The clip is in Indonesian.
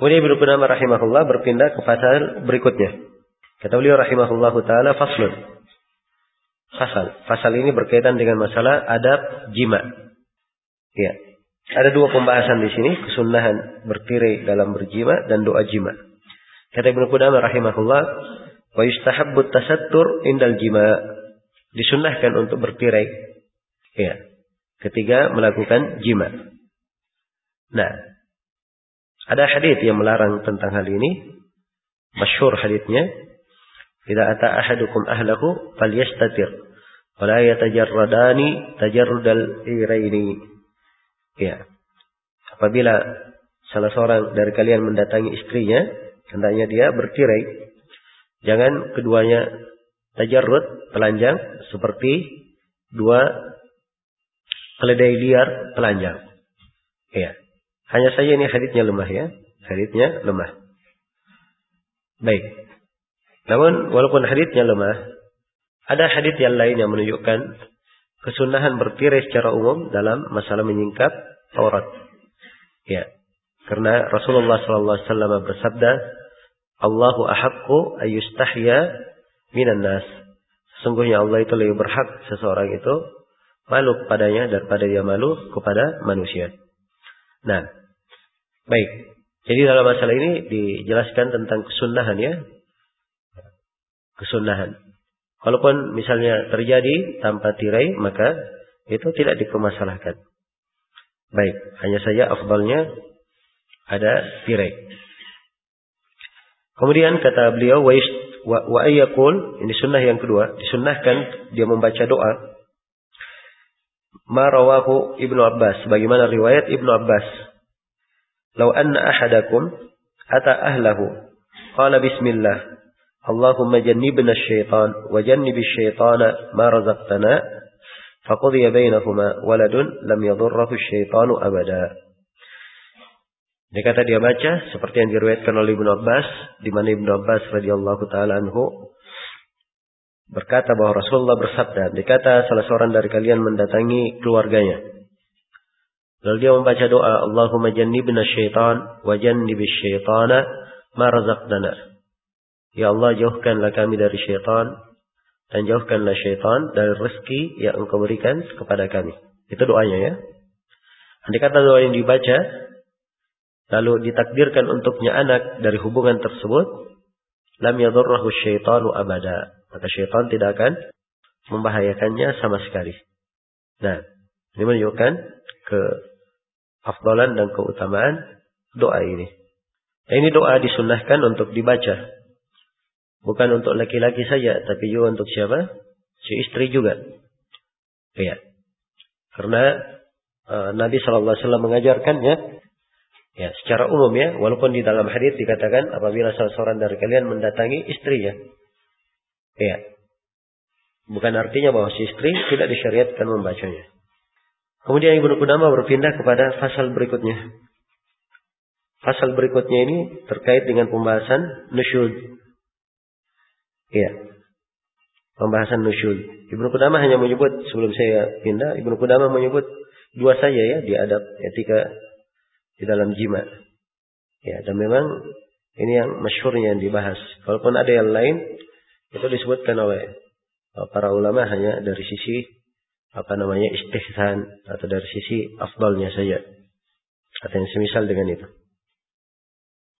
Kemudian Ibnu Qudamah rahimahullah berpindah ke pasal berikutnya. Kata beliau rahimahullahu taala faslun. Fasal ini berkaitan dengan masalah adab jima. Ya. Ada dua pembahasan di sini, kesunahan bertirai dalam berjima dan doa jima. Kata Ibnu Qudamah rahimahullah, wa yustahabbu tasattur indal jima. Disunnahkan untuk bertirai. Ya. Ketika melakukan jima. Nah, ada hadits yang melarang tentang hal ini. Masyhur haditsnya, "Idza ata ahadukum ahlahu falyastatir wa la yatajarradani tajarrudal iraini." Ya. Apabila salah seorang dari kalian mendatangi istrinya, hendaknya dia bertirai. Jangan keduanya tajarrud, telanjang seperti dua keledai liar telanjang. Ya. Hanya saja ini haditsnya lemah ya. Haditsnya lemah. Baik. Namun walaupun haditsnya lemah, ada hadits yang lain yang menunjukkan kesunahan bertirai secara umum dalam masalah menyingkap aurat. Ya. Karena Rasulullah SAW bersabda, Allahu ahaqqu ayyustahya minan nas. Sesungguhnya Allah itu lebih berhak seseorang itu malu kepadanya daripada dia malu kepada manusia. Nah, baik. Jadi dalam masalah ini dijelaskan tentang kesunahan ya. Kesunahan. Walaupun misalnya terjadi tanpa tirai, maka itu tidak dipermasalahkan. Baik, hanya saja afdalnya ada tirai. Kemudian kata beliau wa ayyakul, ini sunnah yang kedua, disunnahkan dia membaca doa. Ma rawahu Ibnu Abbas, bagaimana riwayat Ibnu Abbas. Lau anna ahadakum ata ahlahu qala bismillah Allahumma jannibna asy-syaitan wa jannibish syaitana ma razaqtana faqudhiya bainahuma waladun lam yadurruhu asy-syaitanu abada. Dia kata dia baca seperti yang diriwayatkan oleh Ibnu Abbas, di mana Ibnu Abbas radhiyallahu taala anhu berkata bahwa Rasulullah bersabda, dikata salah seorang dari kalian mendatangi keluarganya. Lalu dia membaca doa, Allahumma jannibna syaitan wa jannibish syaitana ma razaqtana. Ya Allah, jauhkanlah kami dari syaitan dan jauhkanlah syaitan dari rezeki yang Engkau berikan kepada kami. Itu doanya ya. Andai kata doa yang dibaca lalu ditakdirkan untuknya anak dari hubungan tersebut, lam yadurruhu syaitanu abada. Maka syaitan tidak akan membahayakannya sama sekali. Nah, ini menunjukkan keafdalan dan keutamaan doa ini. Nah, ini doa disunnahkan untuk dibaca. Bukan untuk laki-laki saja, tapi juga untuk siapa? Si istri juga. Ya. Karena Nabi SAW mengajarkannya ya, secara umum ya, walaupun di dalam hadis dikatakan apabila salah seorang dari kalian mendatangi istrinya. Ya. Bukan artinya bahwa si istri tidak disyariatkan membacanya. Kemudian Ibnu Qudamah berpindah kepada fasal berikutnya. Fasal berikutnya ini terkait dengan pembahasan nusyuz. Ya. Pembahasan nusyuz. Ibnu Qudamah hanya menyebut, sebelum saya pindah, Ibnu Qudamah menyebut dua saja ya di adab etika di dalam jima. Ya, dan memang ini yang masyhurnya yang dibahas. Walaupun ada yang lain, itu disebutkan oleh para ulama hanya dari sisi istihsan atau dari sisi afdalnya saja. Atau yang semisal dengan itu.